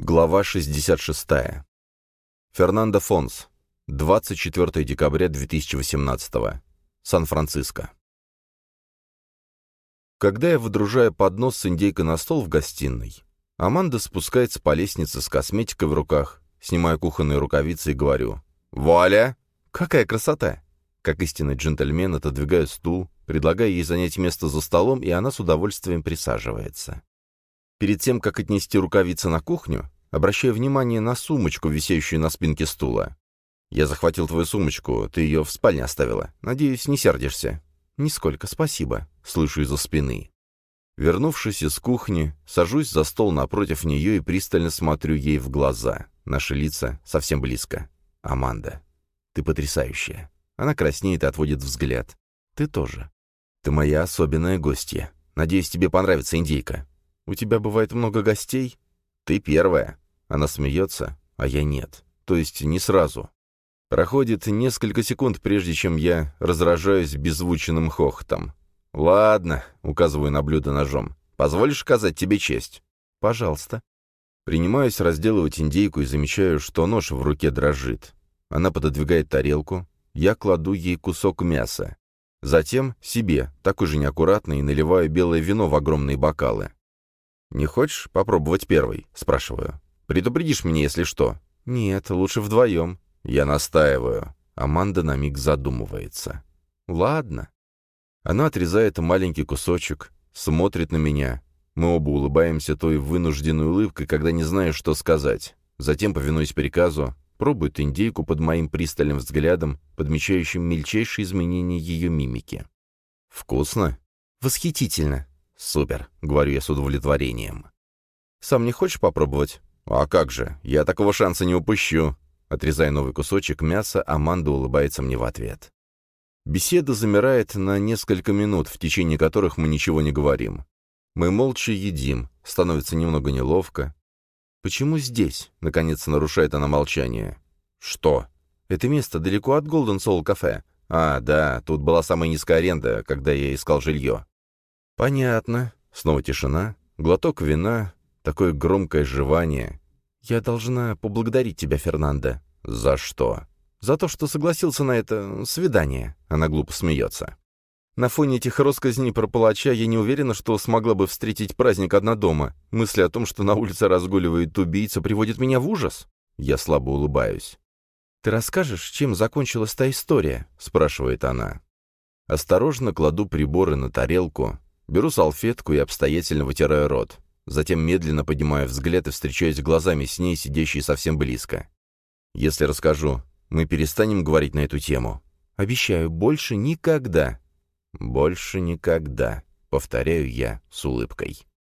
Глава 66. Фернандо Фонс. 24 декабря 2018. Сан-Франциско. Когда я выдружаю поднос с индейкой на стол в гостиной, Аманда спускается по лестнице с косметикой в руках, снимаю кухонные рукавицы и говорю: «Вуаля! Какая красота!» Как истинный джентльмен отодвигаю стул, предлагаю ей занять место за столом, и она с удовольствием присаживается. Перед тем, как отнести рукавицы на кухню, обращаю внимание на сумочку, висящую на спинке стула. «Я захватил твою сумочку, ты ее в спальне оставила. Надеюсь, не сердишься?» «Нисколько, спасибо», — слышу из-за спины. Вернувшись из кухни, сажусь за стол напротив нее и пристально смотрю ей в глаза. Наши лица совсем близко. «Аманда, ты потрясающая». Она краснеет и отводит взгляд. «Ты тоже. Ты моя особенная гостья. Надеюсь, тебе понравится индейка. У тебя бывает много гостей?» «Ты первая». Она смеется, а я нет. То есть не сразу. Проходит несколько секунд, прежде чем я разражаюсь беззвучным хохотом. «Ладно», — указываю на блюдо ножом. «Позволишь оказать тебе честь?» «Пожалуйста». Принимаюсь разделывать индейку и замечаю, что нож в руке дрожит. Она пододвигает тарелку. Я кладу ей кусок мяса. Затем себе, такой же неаккуратный, наливаю белое вино в огромные бокалы. «Не хочешь попробовать первый?» — спрашиваю. «Предупредишь меня, если что?» «Нет, лучше вдвоем». Я настаиваю. Аманда на миг задумывается. «Ладно». Она отрезает маленький кусочек, смотрит на меня. Мы оба улыбаемся той вынужденной улыбкой, когда не знаю, что сказать. Затем, повинуясь приказу, пробует индейку под моим пристальным взглядом, подмечающим мельчайшие изменения ее мимики. «Вкусно?» «Восхитительно». «Супер», — говорю я с удовлетворением. «Сам не хочешь попробовать?» «А как же, я такого шанса не упущу». Отрезая новый кусочек мяса, Аманда улыбается мне в ответ. Беседа замирает на несколько минут, в течение которых мы ничего не говорим. Мы молча едим, становится немного неловко. «Почему здесь?» — наконец нарушает она молчание. «Что?» «Это место далеко от Golden Soul кафе». «А, да, тут была самая низкая аренда, когда я искал жилье». «Понятно». Снова тишина, глоток вина, такое громкое жевание. «Я должна поблагодарить тебя, Фернандо». «За что?» «За то, что согласился на это свидание». Она глупо смеется. «На фоне этих россказней про палача я не уверена, что смогла бы встретить праздник одна дома. Мысли о том, что на улице разгуливает убийца, приводит меня в ужас». Я слабо улыбаюсь. «Ты расскажешь, чем закончилась та история?» — спрашивает она. Осторожно кладу приборы на тарелку, беру салфетку и обстоятельно вытираю рот. Затем медленно поднимаю взгляд и встречаюсь глазами с ней, сидящей совсем близко. «Если расскажу, мы перестанем говорить на эту тему?» «Обещаю, больше никогда». «Больше никогда», — повторяю я с улыбкой.